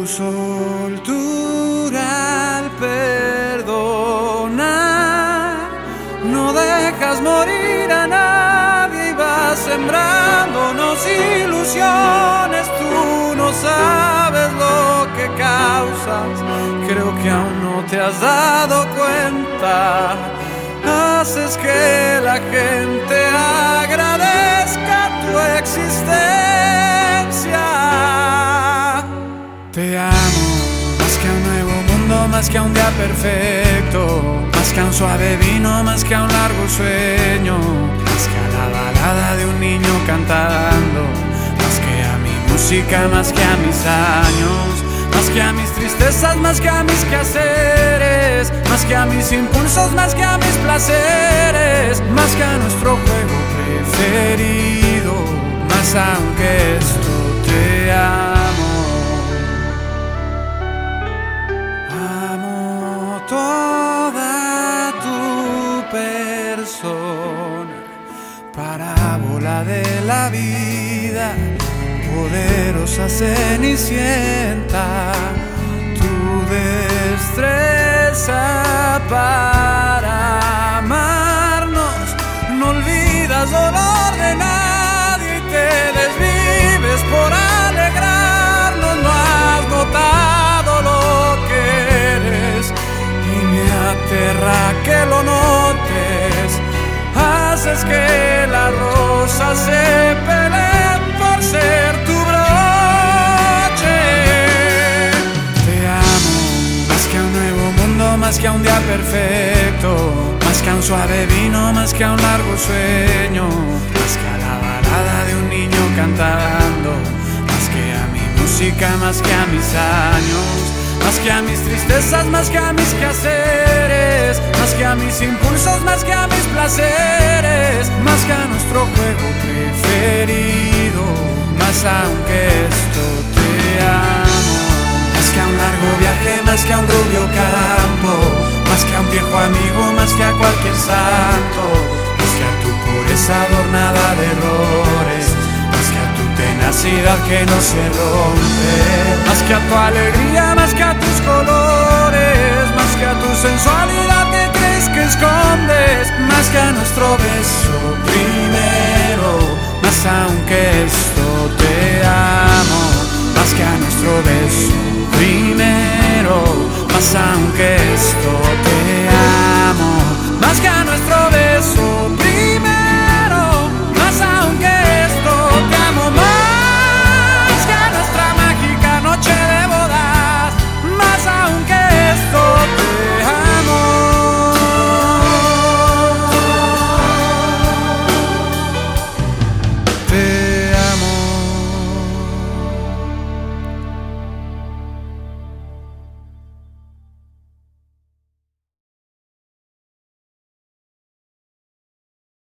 soltura al perdonar. No dejas morir a nadie y vas sembrándonos ilusiones. Tú no sabes lo que causas, creo que aún no te has dado cuenta. Haces que la gente agradezca tu existencia. Te amo, más que a un nuevo mundo, más que a un día perfecto, más que a un suave vino, más que a un largo sueño, más que a la balada de un niño cantando, más que a mi música, más que a mis años, más que a mis tristezas, más que a mis quehaceres, más que a mis impulsos, más que a mis placeres, más que a nuestro juego preferido, más aún que esto te amo. Amo toda tu persona, parábola de la vida, poderosa cenicienta, tu destreza para amarnos. No olvidas dolor de nadie y te desvives por alegrarnos. No has notado lo que eres y me aterra que lo notes. Haces que las rosas se peleen por ser tu broche. Te amo, más que a un nuevo mundo, más que a un día perfecto, más que a un suave vino, más que a un largo sueño, más que a la balada de un niño cantando, más que a mi música, más que a mis años, más que a mis tristezas, más que a mis quehaceres, más que a mis impulsos, más que a mis placeres, más que a nuestro juego preferido, más aún que esto te amo. Más que a un largo viaje, más que a un rubio campo, más que a un viejo amigo, más que a cualquier santo, más que a tu pureza adornada de errores, más que a tu tenacidad que no se rompe, más que a tu alegría, más que a tus colores, más que a tu sensualidad que crees que escondes, más que a nuestro beso primero, más aún que esto te